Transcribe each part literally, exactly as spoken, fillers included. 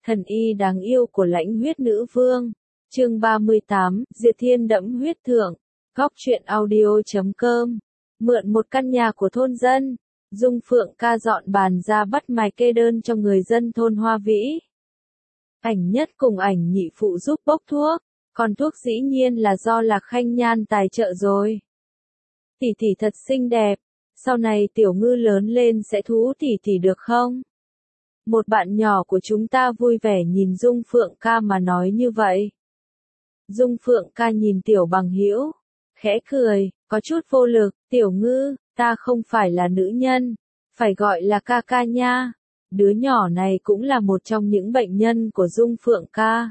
Thần y đáng yêu của lãnh huyết nữ vương. Chương ba mươi tám, Diệt Thiên đẫm huyết thượng. Góc truyện audio chấm com. Mượn một căn nhà của thôn dân, Dung Phượng ca dọn bàn ra bắt mài kê đơn cho người dân thôn Hoa Vĩ. Ảnh nhất cùng ảnh nhị phụ giúp bốc thuốc, còn thuốc dĩ nhiên là do Lạc Khanh Nhan tài trợ rồi. Tỷ tỷ thật xinh đẹp, sau này Tiểu Ngư lớn lên sẽ thú tỷ tỷ được không? Một bạn nhỏ của chúng ta vui vẻ nhìn Dung Phượng ca mà nói như vậy. Dung Phượng ca nhìn Tiểu Bằng Hữu, khẽ cười, có chút vô lực, Tiểu Ngư, ta không phải là nữ nhân, phải gọi là ca ca nha. Đứa nhỏ này cũng là một trong những bệnh nhân của Dung Phượng ca.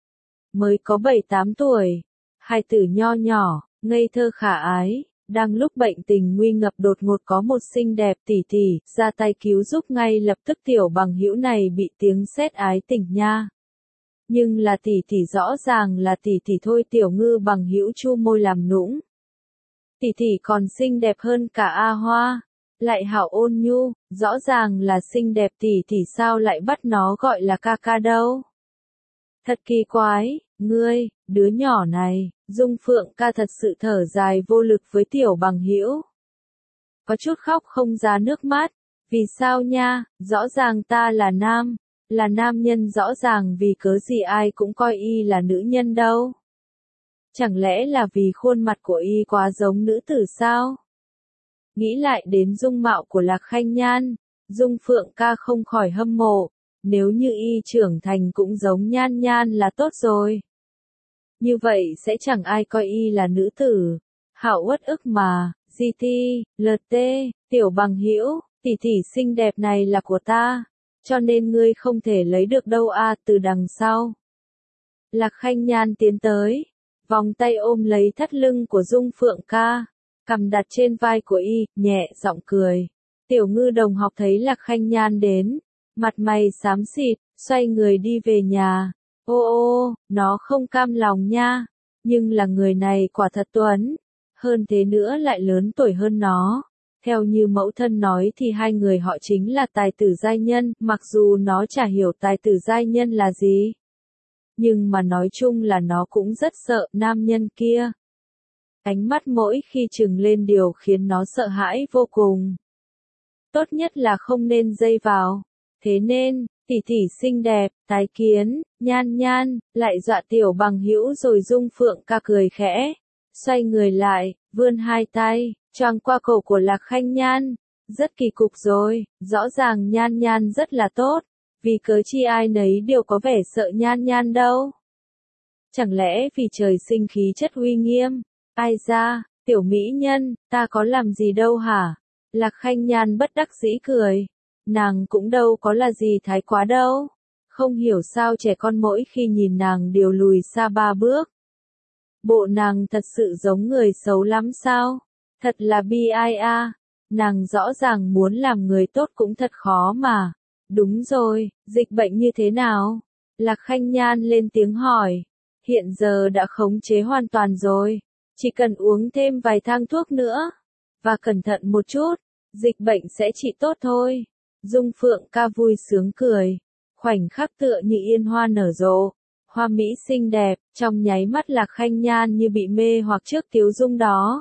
Mới có bảy tám tuổi, hai tử nho nhỏ, ngây thơ khả ái, đang lúc bệnh tình nguy ngập đột ngột có một xinh đẹp tỷ tỷ, ra tay cứu giúp ngay lập tức. Tiểu Bằng Hữu này bị tiếng sét ái tình nha. Nhưng là tỷ tỷ, rõ ràng là tỷ tỷ thôi. Tiểu Ngư Bằng Hữu chu môi làm nũng. Tỷ tỷ còn xinh đẹp hơn cả A Hoa, lại hảo ôn nhu, rõ ràng là xinh đẹp, tỷ tỷ sao lại bắt nó gọi là ca ca đâu? Thật kỳ quái, ngươi, đứa nhỏ này. Dung Phượng ca thật sự thở dài vô lực với Tiểu Bằng Hữu. Có chút khóc không ra nước mắt. Vì sao nha, rõ ràng ta là nam, là nam nhân, rõ ràng vì cớ gì ai cũng coi y là nữ nhân đâu? Chẳng lẽ là vì khuôn mặt của y quá giống nữ tử sao? Nghĩ lại đến dung mạo của Lạc Khanh Nhan, Dung Phượng ca không khỏi hâm mộ. Nếu như y trưởng thành cũng giống Nhan Nhan là tốt rồi. Như vậy sẽ chẳng ai coi y là nữ tử. Hảo uất ức mà. giê tê, lờ tê, Tiểu Bằng Hữu, tỷ tỷ xinh đẹp này là của ta, cho nên ngươi không thể lấy được đâu a. Từ đằng sau, Lạc Khanh Nhan tiến tới, vòng tay ôm lấy thắt lưng của Dung Phượng ca, cầm đặt trên vai của y, nhẹ giọng cười. Tiểu Ngư đồng học thấy Lạc Khanh Nhan đến, mặt mày xám xịt, xoay người đi về nhà. Ô ô, nó không cam lòng nha, nhưng là người này quả thật tuấn, hơn thế nữa lại lớn tuổi hơn nó. Theo như mẫu thân nói thì hai người họ chính là tài tử giai nhân, mặc dù nó chả hiểu tài tử giai nhân là gì. Nhưng mà nói chung là nó cũng rất sợ nam nhân kia. Ánh mắt mỗi khi trừng lên điều khiến nó sợ hãi vô cùng. Tốt nhất là không nên dây vào. Thế nên, tỷ tỷ xinh đẹp, tái kiến, Nhan Nhan, lại dọa Tiểu Bằng Hữu rồi. Dung Phượng ca cười khẽ, xoay người lại, vươn hai tay, choàng qua cổ của Lạc Khanh Nhan. Rất kỳ cục rồi, rõ ràng Nhan Nhan rất là tốt, vì cớ chi ai nấy đều có vẻ sợ Nhan Nhan đâu. Chẳng lẽ vì trời sinh khí chất uy nghiêm? Ai ra, tiểu mỹ nhân, ta có làm gì đâu hả? Lạc Khanh Nhan bất đắc dĩ cười. Nàng cũng đâu có là gì thái quá đâu. Không hiểu sao trẻ con mỗi khi nhìn nàng đều lùi xa ba bước. Bộ nàng thật sự giống người xấu lắm sao? Thật là bi ai a. Nàng rõ ràng muốn làm người tốt cũng thật khó mà. Đúng rồi, dịch bệnh như thế nào? Lạc Khanh Nhan lên tiếng hỏi. Hiện giờ đã khống chế hoàn toàn rồi. Chỉ cần uống thêm vài thang thuốc nữa. Và cẩn thận một chút, dịch bệnh sẽ trị tốt thôi. Dung Phượng ca vui sướng cười. Khoảnh khắc tựa như yên hoa nở rộ. Hoa mỹ xinh đẹp, trong nháy mắt Lạc Khanh Nhan như bị mê hoặc trước tiếu dung đó.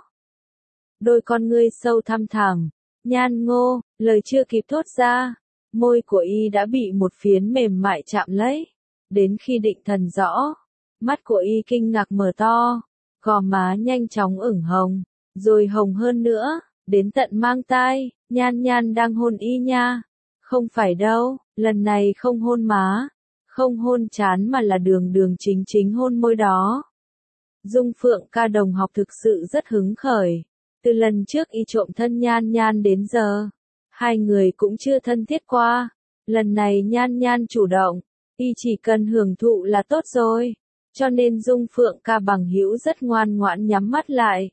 Đôi con ngươi sâu thăm thẳm. Nhan Ngô, lời chưa kịp thốt ra, môi của y đã bị một phiến mềm mại chạm lấy. Đến khi định thần rõ, mắt của y kinh ngạc mở to, gò má nhanh chóng ửng hồng, rồi hồng hơn nữa, đến tận mang tai. Nhan Nhan đang hôn y nha. Không phải đâu, lần này không hôn má, không hôn trán mà là đường đường chính chính hôn môi đó. Dung Phượng ca đồng học thực sự rất hứng khởi. Từ lần trước y trộm thân Nhan Nhan đến giờ, hai người cũng chưa thân thiết qua. Lần này Nhan Nhan chủ động, y chỉ cần hưởng thụ là tốt rồi. Cho nên Dung Phượng ca Bằng Hữu rất ngoan ngoãn nhắm mắt lại.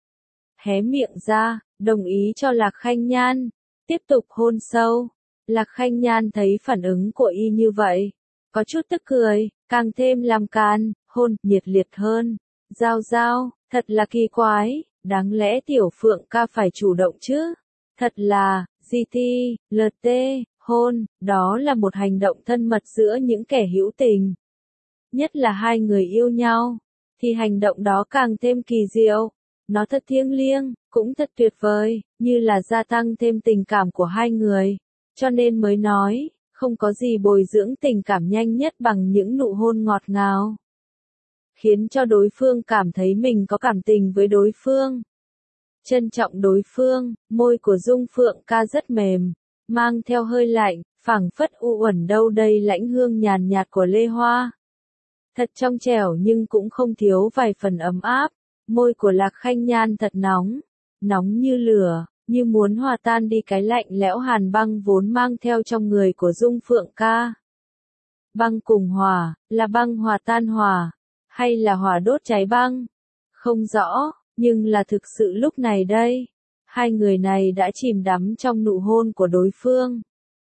Hé miệng ra, đồng ý cho Lạc Khanh Nhan tiếp tục hôn sâu. Lạc Khanh Nhan thấy phản ứng của y như vậy, có chút tức cười, càng thêm làm càn, hôn nhiệt liệt hơn. Giao giao, thật là kỳ quái, đáng lẽ Tiểu Phượng ca phải chủ động chứ? Thật là, giê tê, lờ tê, Hôn, đó là một hành động thân mật giữa những kẻ hữu tình. Nhất là hai người yêu nhau, thì hành động đó càng thêm kỳ diệu. Nó thật thiêng liêng, cũng thật tuyệt vời, như là gia tăng thêm tình cảm của hai người. Cho nên mới nói, không có gì bồi dưỡng tình cảm nhanh nhất bằng những nụ hôn ngọt ngào. Khiến cho đối phương cảm thấy mình có cảm tình với đối phương. Trân trọng đối phương, môi của Dung Phượng ca rất mềm, mang theo hơi lạnh, phảng phất u uẩn đâu đây lãnh hương nhàn nhạt của lê hoa. Thật trong trẻo nhưng cũng không thiếu vài phần ấm áp. Môi của Lạc Khanh Nhan thật nóng, nóng như lửa, như muốn hòa tan đi cái lạnh lẽo hàn băng vốn mang theo trong người của Dung Phượng ca. Băng cùng hỏa, là băng hòa tan hỏa, hay là hỏa đốt cháy băng? Không rõ, nhưng là thực sự lúc này đây, hai người này đã chìm đắm trong nụ hôn của đối phương.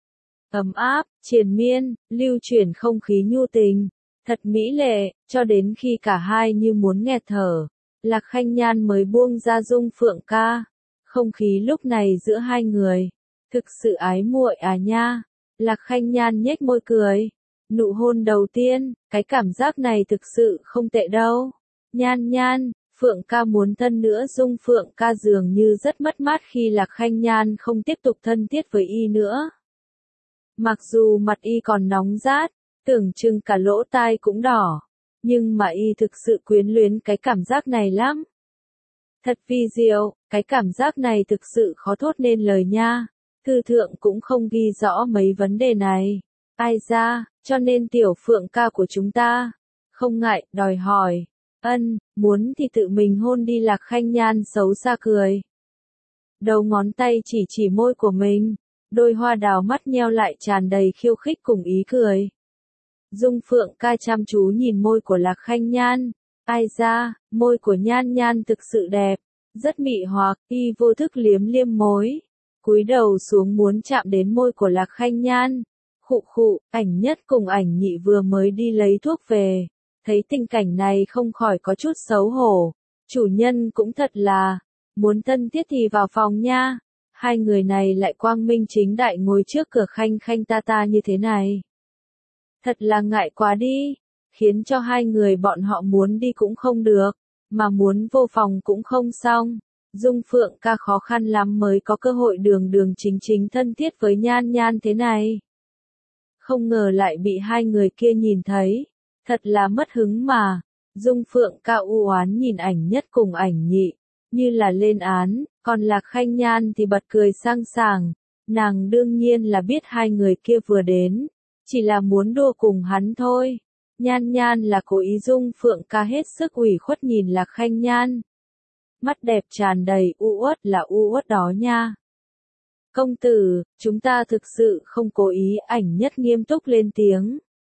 Ấm áp, triền miên, lưu chuyển không khí nhu tình, thật mỹ lệ, cho đến khi cả hai như muốn nghẹt thở. Lạc Khanh Nhan mới buông ra Dung Phượng ca. Không khí lúc này giữa hai người, thực sự ái muội à nha. Lạc Khanh Nhan nhếch môi cười. Nụ hôn đầu tiên, cái cảm giác này thực sự không tệ đâu. Nhan Nhan, Phượng ca muốn thân nữa. Dung Phượng ca dường như rất mất mát khi Lạc Khanh Nhan không tiếp tục thân thiết với y nữa. Mặc dù mặt y còn nóng rát, tưởng chừng cả lỗ tai cũng đỏ. Nhưng mà y thực sự quyến luyến cái cảm giác này lắm. Thật vi diệu, cái cảm giác này thực sự khó thốt nên lời nha. Thư thượng cũng không ghi rõ mấy vấn đề này. Ai ra, cho nên tiểu Phượng ca của chúng ta, không ngại, đòi hỏi. Ân, muốn thì tự mình hôn đi. Lạc Khanh Nhan xấu xa cười. Đầu ngón tay chỉ chỉ môi của mình, đôi hoa đào mắt nheo lại tràn đầy khiêu khích cùng ý cười. Dung Phượng ca chăm chú nhìn môi của Lạc Khanh Nhan. Ai ra, môi của Nhan Nhan thực sự đẹp, rất mị hoặc, y vô thức liếm liếm môi, cúi đầu xuống muốn chạm đến môi của Lạc Khanh Nhan. Khụ khụ, Ảnh Nhất cùng Ảnh Nhị vừa mới đi lấy thuốc về, thấy tình cảnh này không khỏi có chút xấu hổ. Chủ nhân cũng thật là, muốn thân thiết thì vào phòng nha. Hai người này lại quang minh chính đại ngồi trước cửa khanh khanh ta ta như thế này. Thật là ngại quá đi, khiến cho hai người bọn họ muốn đi cũng không được, mà muốn vô phòng cũng không xong. Dung Phượng ca khó khăn lắm mới có cơ hội đường đường chính chính thân thiết với Nhan Nhan thế này. Không ngờ lại bị hai người kia nhìn thấy, thật là mất hứng mà. Dung Phượng ca u oán nhìn Ảnh Nhất cùng Ảnh Nhị, như là lên án, còn Lạc Khanh Nhan thì bật cười sang sảng. Nàng đương nhiên là biết hai người kia vừa đến, chỉ là muốn đùa cùng hắn thôi. Nhan Nhan là cố ý. Dung Phượng ca hết sức ủy khuất nhìn Lạc Khanh Nhan. Mắt đẹp tràn đầy u uất, là u uất đó nha. Công tử, chúng ta thực sự không cố ý. Ảnh Nhất nghiêm túc lên tiếng.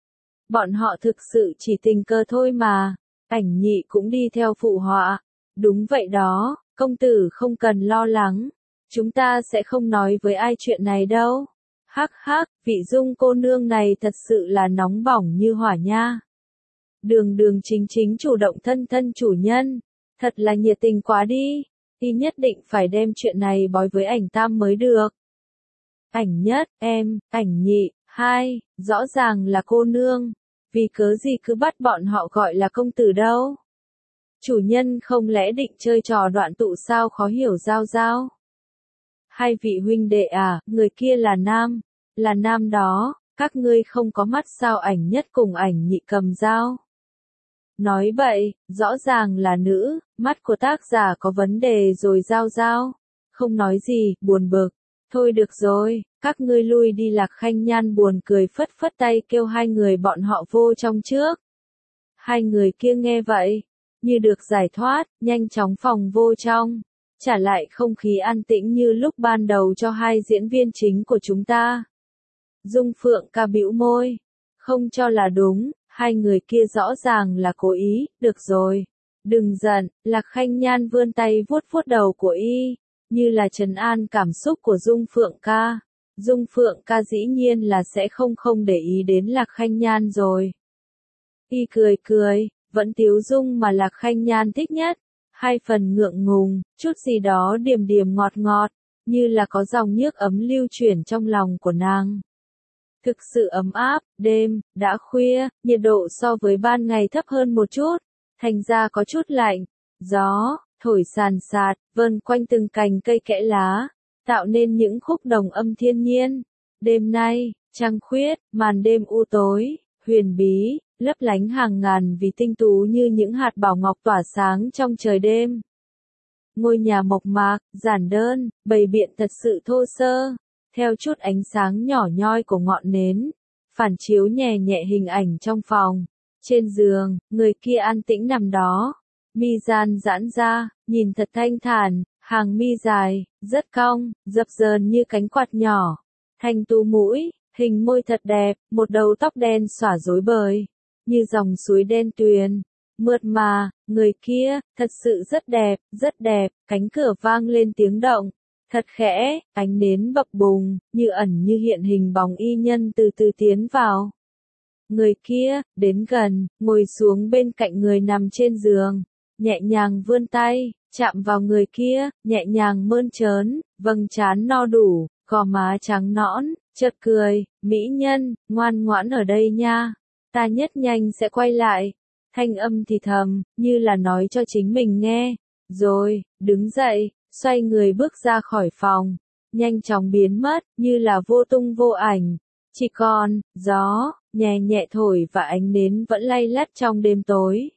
Bọn họ thực sự chỉ tình cờ thôi mà. Ảnh Nhị cũng đi theo phụ họa. Đúng vậy đó, công tử không cần lo lắng. Chúng ta sẽ không nói với ai chuyện này đâu. Hắc hắc, vị Dung cô nương này thật sự là nóng bỏng như hỏa nha. Đường đường chính chính chủ động thân thân chủ nhân. Thật là nhiệt tình quá đi. Y nhất định phải đem chuyện này bói với Ảnh Tam mới được. Ảnh Nhất, em, Ảnh Nhị, hai, rõ ràng là cô nương. Vì cớ gì cứ bắt bọn họ gọi là công tử đâu? Chủ nhân không lẽ định chơi trò đoạn tụ sao? Khó hiểu giao giao. Hai vị huynh đệ à, người kia là nam, là nam đó, các ngươi không có mắt sao? Ảnh Nhất cùng Ảnh Nhị cầm dao. Nói bậy, rõ ràng là nữ, mắt của tác giả có vấn đề rồi. Giao giao, không nói gì, buồn bực. Thôi được rồi, các ngươi lui đi. Lạc Khanh Nhan buồn cười phất phất tay kêu hai người bọn họ vô trong trước. Hai người kia nghe vậy, như được giải thoát, nhanh chóng phòng vô trong, trả lại không khí an tĩnh như lúc ban đầu cho hai diễn viên chính của chúng ta. Dung Phượng ca bĩu môi, không cho là đúng, hai người kia rõ ràng là cố ý. Được rồi, đừng giận. Lạc Khanh Nhan vươn tay vuốt vuốt đầu của y, như là trấn an cảm xúc của Dung Phượng ca. Dung Phượng ca dĩ nhiên là sẽ không không để ý đến Lạc Khanh Nhan rồi. Y cười cười, vẫn tiếu dung mà Lạc Khanh Nhan thích nhất. Hai phần ngượng ngùng, chút gì đó điềm điềm ngọt ngọt, như là có dòng nước ấm lưu chuyển trong lòng của nàng. Thực sự ấm áp, đêm, đã khuya, nhiệt độ so với ban ngày thấp hơn một chút, thành ra có chút lạnh. Gió, thổi sàn sạt, vờn quanh từng cành cây kẽ lá, tạo nên những khúc đồng âm thiên nhiên. Đêm nay, trăng khuyết, màn đêm u tối, huyền bí, lấp lánh hàng ngàn vì tinh tú như những hạt bảo ngọc tỏa sáng trong trời đêm. Ngôi nhà mộc mạc, giản đơn, bày biện thật sự thô sơ, theo chút ánh sáng nhỏ nhoi của ngọn nến, phản chiếu nhẹ nhẹ hình ảnh trong phòng. Trên giường, người kia an tĩnh nằm đó, mi gian giãn ra, nhìn thật thanh thản, hàng mi dài, rất cong, dập dờn như cánh quạt nhỏ, thanh tú mũi, hình môi thật đẹp, một đầu tóc đen xõa rối bời, như dòng suối đen tuyền, mượt mà. Người kia, thật sự rất đẹp, rất đẹp. Cánh cửa vang lên tiếng động, thật khẽ, ánh nến bập bùng, như ẩn như hiện hình bóng y nhân từ từ tiến vào. Người kia, đến gần, ngồi xuống bên cạnh người nằm trên giường, nhẹ nhàng vươn tay, chạm vào người kia, nhẹ nhàng mơn trớn, vầng trán no đủ, gò má trắng nõn, chợt cười, mỹ nhân, ngoan ngoãn ở đây nha, ta nhất nhanh sẽ quay lại. Thanh âm thì thầm, như là nói cho chính mình nghe. Rồi, đứng dậy, xoay người bước ra khỏi phòng, nhanh chóng biến mất, như là vô tung vô ảnh. Chỉ còn, gió, nhẹ nhẹ thổi và ánh nến vẫn lay lắt trong đêm tối.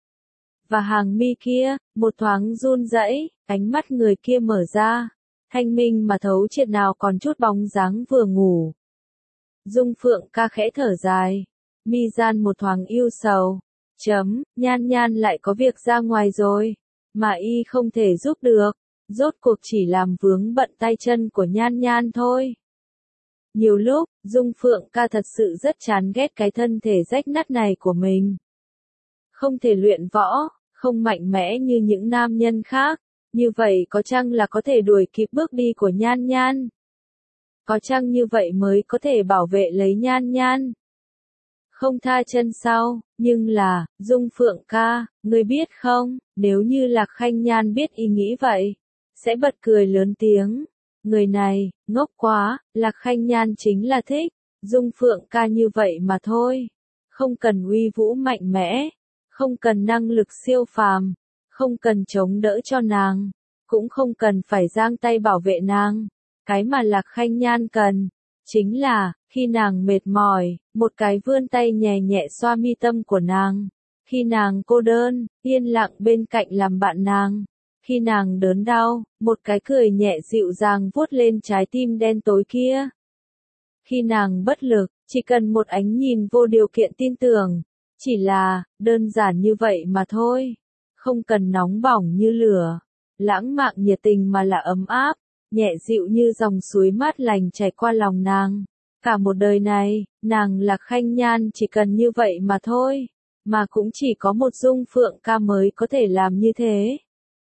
Và hàng mi kia, một thoáng run rẩy, ánh mắt người kia mở ra, thanh minh mà thấu triệt nào còn chút bóng dáng vừa ngủ. Dung Phượng Ca khẽ thở dài, mi gian một thoáng yêu sầu. Chấm, Nhan Nhan lại có việc ra ngoài rồi, mà y không thể giúp được, rốt cuộc chỉ làm vướng bận tay chân của Nhan Nhan thôi. Nhiều lúc, Dung Phượng Ca thật sự rất chán ghét cái thân thể rách nát này của mình. Không thể luyện võ, không mạnh mẽ như những nam nhân khác, như vậy có chăng là có thể đuổi kịp bước đi của Nhan Nhan? Có chăng như vậy mới có thể bảo vệ lấy Nhan Nhan? Không tha chân sau, nhưng là, Dung Phượng Ca, ngươi biết không, nếu như Lạc Khanh Nhan biết ý nghĩ vậy, sẽ bật cười lớn tiếng. Người này, ngốc quá, Lạc Khanh Nhan chính là thích Dung Phượng Ca như vậy mà thôi. Không cần uy vũ mạnh mẽ, không cần năng lực siêu phàm, không cần chống đỡ cho nàng, cũng không cần phải giang tay bảo vệ nàng. Cái mà Lạc Khanh Nhan cần, chính là, khi nàng mệt mỏi, một cái vươn tay nhẹ nhẹ xoa mi tâm của nàng. Khi nàng cô đơn, yên lặng bên cạnh làm bạn nàng. Khi nàng đớn đau, một cái cười nhẹ dịu dàng vuốt lên trái tim đen tối kia. Khi nàng bất lực, chỉ cần một ánh nhìn vô điều kiện tin tưởng. Chỉ là, đơn giản như vậy mà thôi. Không cần nóng bỏng như lửa, lãng mạn nhiệt tình mà là ấm áp, nhẹ dịu như dòng suối mát lành chảy qua lòng nàng. Cả một đời này, nàng Lạc Khanh Nhan chỉ cần như vậy mà thôi, mà cũng chỉ có một Dung Phượng Ca mới có thể làm như thế.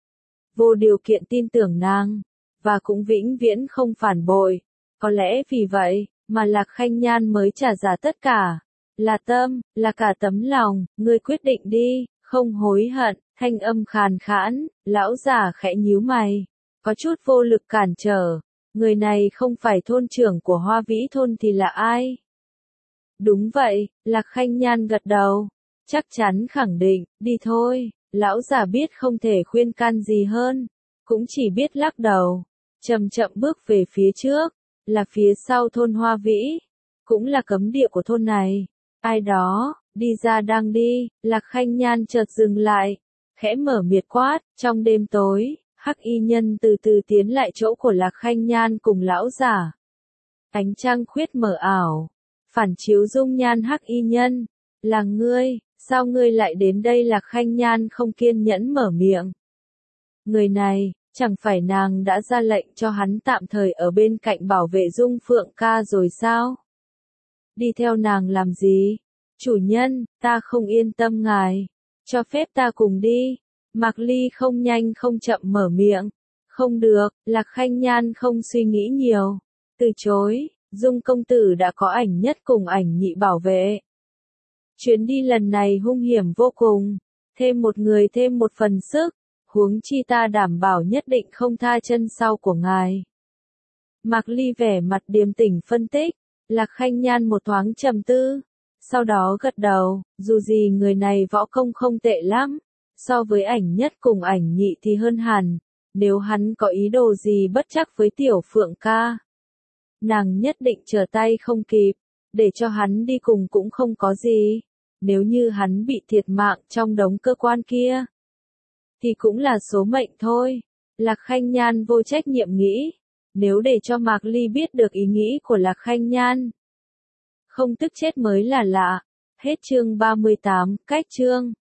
Vô điều kiện tin tưởng nàng, và cũng vĩnh viễn không phản bội. Có lẽ vì vậy, mà Lạc Khanh Nhan mới trả giá tất cả. Là tâm, là cả tấm lòng, ngươi quyết định đi, không hối hận. Thanh âm khàn khản, lão già khẽ nhíu mày, có chút vô lực cản trở. Người này không phải thôn trưởng của Hoa Vĩ thôn thì là ai? Đúng vậy, Lạc Khanh Nhan gật đầu, chắc chắn khẳng định, đi thôi. Lão già biết không thể khuyên can gì hơn, cũng chỉ biết lắc đầu, chậm chậm bước về phía trước, là phía sau thôn Hoa Vĩ, cũng là cấm địa của thôn này. Ai đó, đi ra đang đi, Lạc Khanh Nhan chợt dừng lại, khẽ mở miệt quát, trong đêm tối, Hắc Y Nhân từ từ tiến lại chỗ của Lạc Khanh Nhan cùng lão giả. Ánh trăng khuyết mờ ảo, phản chiếu dung nhan Hắc Y Nhân, là ngươi. Sao ngươi lại đến đây? Lạc Khanh Nhan không kiên nhẫn mở miệng. Người này, chẳng phải nàng đã ra lệnh cho hắn tạm thời ở bên cạnh bảo vệ Dung Phượng Ca rồi sao? Đi theo nàng làm gì? Chủ nhân, ta không yên tâm ngài. Cho phép ta cùng đi. Mạc Ly không nhanh không chậm mở miệng. Không được, Lạc Khanh Nhan không suy nghĩ nhiều. Từ chối, Dung công tử đã có ảnh nhất cùng ảnh nhị bảo vệ. Chuyến đi lần này hung hiểm vô cùng, thêm một người thêm một phần sức, huống chi ta đảm bảo nhất định không tha chân sau của ngài. Mạc Ly vẻ mặt điềm tĩnh phân tích, Lạc Khanh Nhan một thoáng trầm tư, sau đó gật đầu, dù gì người này võ công không tệ lắm, so với ảnh nhất cùng ảnh nhị thì hơn hẳn, nếu hắn có ý đồ gì bất trắc với tiểu Phượng ca, nàng nhất định trở tay không kịp, để cho hắn đi cùng cũng không có gì, nếu như hắn bị thiệt mạng trong đống cơ quan kia, thì cũng là số mệnh thôi. Lạc Khanh Nhan vô trách nhiệm nghĩ, nếu để cho Mạc Ly biết được ý nghĩ của Lạc Khanh Nhan, không tức chết mới là lạ. Hết chương ba mươi tám, cách chương.